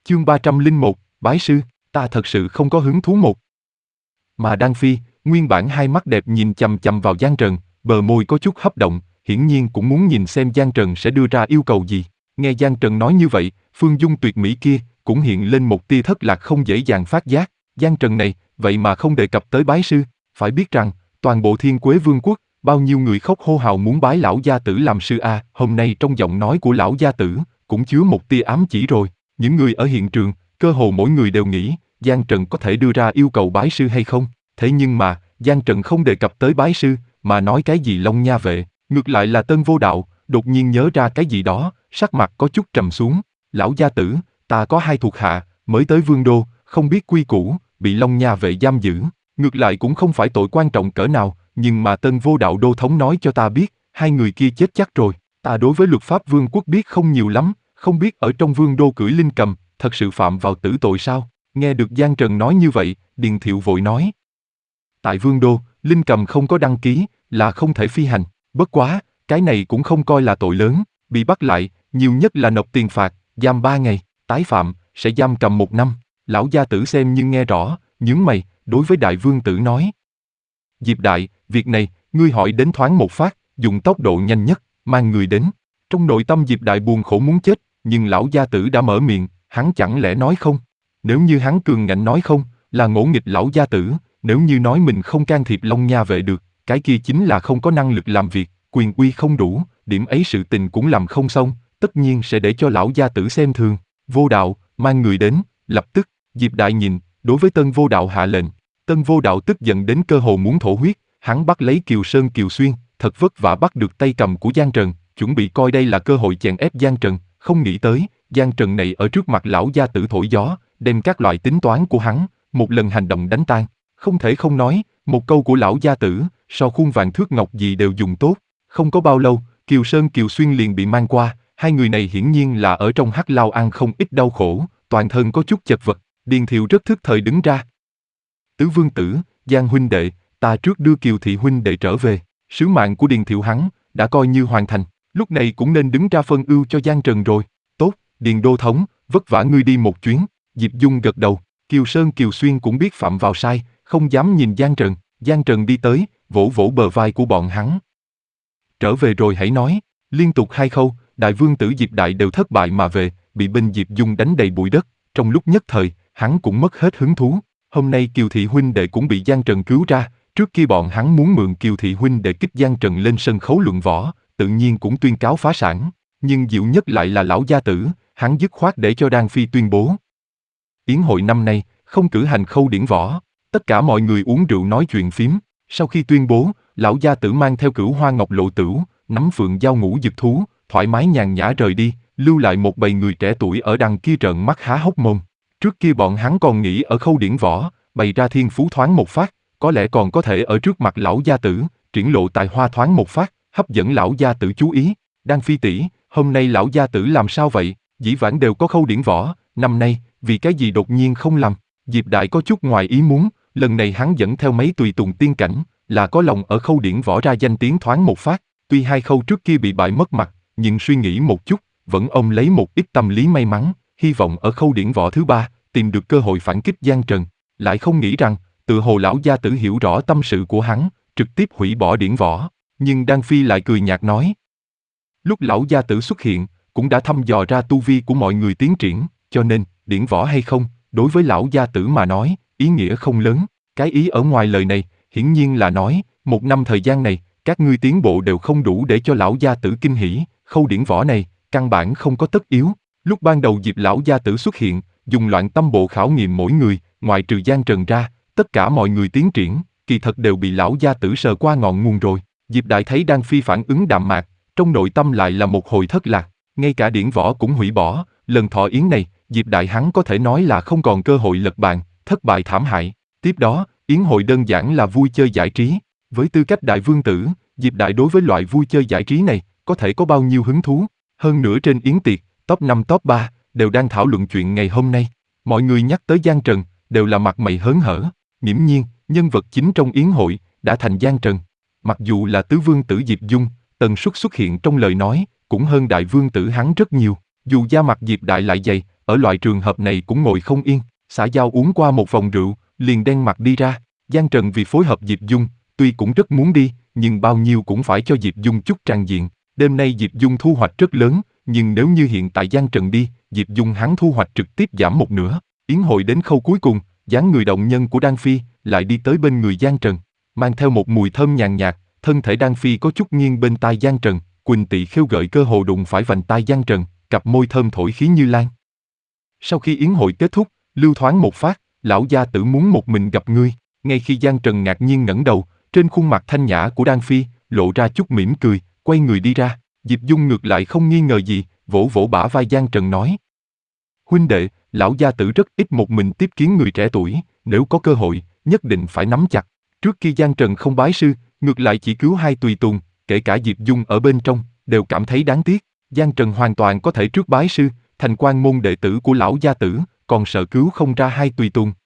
Chương 301, Bái sư, ta thật sự không có hứng thú một. Mà Đan Phi, nguyên bản hai mắt đẹp nhìn chằm chằm vào Giang Trần, bờ môi có chút hấp động, hiển nhiên cũng muốn nhìn xem Giang Trần sẽ đưa ra yêu cầu gì. Nghe Giang Trần nói như vậy, Phương Dung tuyệt mỹ kia cũng hiện lên một tia thất lạc không dễ dàng phát giác. Giang Trần này, vậy mà không đề cập tới bái sư, phải biết rằng, toàn bộ Thiên Quế Vương quốc, bao nhiêu người khóc hô hào muốn bái lão gia tử làm sư a. Hôm nay trong giọng nói của lão gia tử, cũng chứa một tia ám chỉ rồi. Những người ở hiện trường, cơ hồ mỗi người đều nghĩ, Giang Trần có thể đưa ra yêu cầu bái sư hay không. Thế nhưng mà, Giang Trần không đề cập tới bái sư, mà nói cái gì Long Nha Vệ, ngược lại là Tân Vô Đạo, đột nhiên nhớ ra cái gì đó, sắc mặt có chút trầm xuống. Lão gia tử, ta có hai thuộc hạ, mới tới Vương Đô, không biết quy củ, bị Long Nha Vệ giam giữ. Ngược lại cũng không phải tội quan trọng cỡ nào, nhưng mà Tân Vô Đạo đô thống nói cho ta biết, hai người kia chết chắc rồi. Ta đối với luật pháp vương quốc biết không nhiều lắm, không biết ở trong Vương Đô cưỡi linh cầm, thật sự phạm vào tử tội sao? Nghe được Giang Trần nói như vậy, Điền Thiệu vội nói. Tại Vương Đô, linh cầm không có đăng ký, là không thể phi hành. Bất quá, cái này cũng không coi là tội lớn, bị bắt lại, nhiều nhất là nộp tiền phạt, giam 3 ngày, tái phạm, sẽ giam cầm 1 năm. Lão gia tử xem nhưng nghe rõ, nhướng mày, đối với đại vương tử nói. Diệp đại, việc này, ngươi hỏi đến thoáng một phát, dùng tốc độ nhanh nhất, mang người đến. Trong nội tâm Diệp đại buồn khổ muốn chết, nhưng lão gia tử đã mở miệng, hắn chẳng lẽ nói không? Nếu như hắn cường ngạnh nói không, là ngỗ nghịch lão gia tử, nếu như nói mình không can thiệp Long Nha Vệ được, cái kia chính là không có năng lực làm việc, quyền uy không đủ, điểm ấy sự tình cũng làm không xong, tất nhiên sẽ để cho lão gia tử xem thường. Vô Đạo, mang người đến, lập tức, Diệp đại nhìn, đối với Tân Vô Đạo hạ lệnh. Tân Vô Đạo tức giận đến cơ hồ muốn thổ huyết, hắn bắt lấy Kiều Sơn Kiều Xuyên, thật vất vả bắt được tay cầm của Giang Trần, chuẩn bị coi đây là cơ hội chèn ép Giang Trần, không nghĩ tới, Giang Trần này ở trước mặt lão gia tử thổi gió, đem các loại tính toán của hắn, một lần hành động đánh tan. Không thể không nói, một câu của lão gia tử, so khuôn vàng thước ngọc gì đều dùng tốt. Không có bao lâu, Kiều Sơn Kiều Xuyên liền bị mang qua, hai người này hiển nhiên là ở trong hắc lao ăn không ít đau khổ, toàn thân có chút chật vật. Điền Thiệu rất thức thời đứng ra. Tứ vương tử, Giang huynh đệ, ta trước đưa Kiều thị huynh đệ trở về. Sứ mạng của Điền Thiệu hắn đã coi như hoàn thành, lúc này cũng nên đứng ra phân ưu cho Giang Trần rồi. Tốt, Điền đô thống, vất vả ngươi đi một chuyến. Diệp Dung gật đầu. Kiều Sơn Kiều Xuyên cũng biết phạm vào sai, không dám nhìn Giang Trần. Giang Trần đi tới, vỗ vỗ bờ vai của bọn hắn. Trở về rồi hãy nói. Liên tục 2 khâu, đại vương tử Diệp Đại đều thất bại mà về, bị binh Diệp Dung đánh đầy bụi đất. Trong lúc nhất thời, hắn cũng mất hết hứng thú. Hôm nay Kiều thị huynh đệ cũng bị Giang Trần cứu ra. Trước kia bọn hắn muốn mượn Kiều thị huynh đệ kích Giang Trần lên sân khấu luận võ, tự nhiên cũng tuyên cáo phá sản. Nhưng dịu nhất lại là lão gia tử, hắn dứt khoát để cho Đan Phi tuyên bố. Yến hội năm nay, không cử hành khâu điển võ, tất cả mọi người uống rượu nói chuyện phím. Sau khi tuyên bố, lão gia tử mang theo Cửu Hoa Ngọc Lộ Tửu, nắm phượng giao ngũ dực thú, thoải mái nhàn nhã rời đi, lưu lại một bầy người trẻ tuổi ở đằng kia trợn mắt há hốc mồm. Trước kia bọn hắn còn nghĩ ở khâu điển võ, bày ra thiên phú thoáng một phát, có lẽ còn có thể ở trước mặt lão gia tử, triển lộ tài hoa thoáng một phát, hấp dẫn lão gia tử chú ý. Đan Phi tỷ, hôm nay lão gia tử làm sao vậy? Dĩ vãng đều có khâu điển võ, năm nay, vì cái gì đột nhiên không làm? Diệp Đại có chút ngoài ý muốn, lần này hắn dẫn theo mấy tùy tùng tiên cảnh, là có lòng ở khâu điển võ ra danh tiếng thoáng một phát. Tuy 2 khâu trước kia bị bại mất mặt, nhưng suy nghĩ một chút, vẫn ôm lấy một ít tâm lý may mắn, hy vọng ở khâu điển võ thứ 3, tìm được cơ hội phản kích Giang Trần. Lại không nghĩ rằng, tự hồ lão gia tử hiểu rõ tâm sự của hắn, trực tiếp hủy bỏ điển võ. Nhưng Đan Phi lại cười nhạt nói. Lúc lão gia tử xuất hiện, cũng đã thăm dò ra tu vi của mọi người tiến triển, cho nên, điển võ hay không, đối với lão gia tử mà nói, ý nghĩa không lớn. Cái ý ở ngoài lời này, hiển nhiên là nói, 1 năm thời gian này, các ngươi tiến bộ đều không đủ để cho lão gia tử kinh hỉ, khâu điển võ này, căn bản không có tất yếu. Lúc ban đầu dịp lão gia tử xuất hiện, dùng loạn tâm bộ khảo nghiệm mỗi người, ngoại trừ Giang Trần ra, tất cả mọi người tiến triển, kỳ thật đều bị lão gia tử sờ qua ngọn nguồn rồi. Diệp Đại thấy Đan Phi phản ứng đạm mạc, trong nội tâm lại là một hồi thất lạc, ngay cả điển võ cũng hủy bỏ, lần thọ yến này, Diệp Đại hắn có thể nói là không còn cơ hội lật bàn, thất bại thảm hại. Tiếp đó, yến hội đơn giản là vui chơi giải trí. Với tư cách đại vương tử, Diệp Đại đối với loại vui chơi giải trí này, có thể có bao nhiêu hứng thú. Hơn nữa trên yến tiệc, top 5 top 3, đều đang thảo luận chuyện ngày hôm nay. Mọi người nhắc tới Giang Trần, đều là mặt mày hớn hở. Nghiễm nhiên, nhân vật chính trong yến hội, đã thành Giang Trần. Mặc dù là tứ vương tử Diệp Dung, tần suất xuất hiện trong lời nói, cũng hơn đại vương tử hắn rất nhiều. Dù da mặt Diệp Đại lại dày, ở loại trường hợp này cũng ngồi không yên, xã giao uống qua một vòng rượu, liền đen mặt đi ra. Giang Trần vì phối hợp Diệp Dung, tuy cũng rất muốn đi, nhưng bao nhiêu cũng phải cho Diệp Dung chút tràng diện. Đêm nay Diệp Dung thu hoạch rất lớn, nhưng nếu như hiện tại Giang Trần đi, Diệp Dung hắn thu hoạch trực tiếp giảm một nửa. Yến hội đến khâu cuối cùng, dáng người động nhân của Đan Phi lại đi tới bên người Giang Trần, mang theo một mùi thơm nhàn nhạt, thân thể Đan Phi có chút nghiêng bên tai Giang Trần, Quỳnh Tị khêu gợi cơ hồ đụng phải vành tai Giang Trần, cặp môi thơm thổi khí như lan. Sau khi yến hội kết thúc, lưu thoáng một phát, lão gia tử muốn một mình gặp ngươi. Ngay khi Giang Trần ngạc nhiên ngẩng đầu, trên khuôn mặt thanh nhã của Đan Phi lộ ra chút mỉm cười, quay người đi ra. Diệp Dung ngược lại không nghi ngờ gì, vỗ vỗ bả vai Giang Trần nói: huynh đệ, lão gia tử rất ít một mình tiếp kiến người trẻ tuổi, nếu có cơ hội, nhất định phải nắm chặt. Trước khi Giang Trần không bái sư, ngược lại chỉ cứu hai tùy tùng, kể cả Diệp Dung ở bên trong, đều cảm thấy đáng tiếc. Giang Trần hoàn toàn có thể trước bái sư, thành quan môn đệ tử của lão gia tử, còn sợ cứu không ra hai tùy tùng,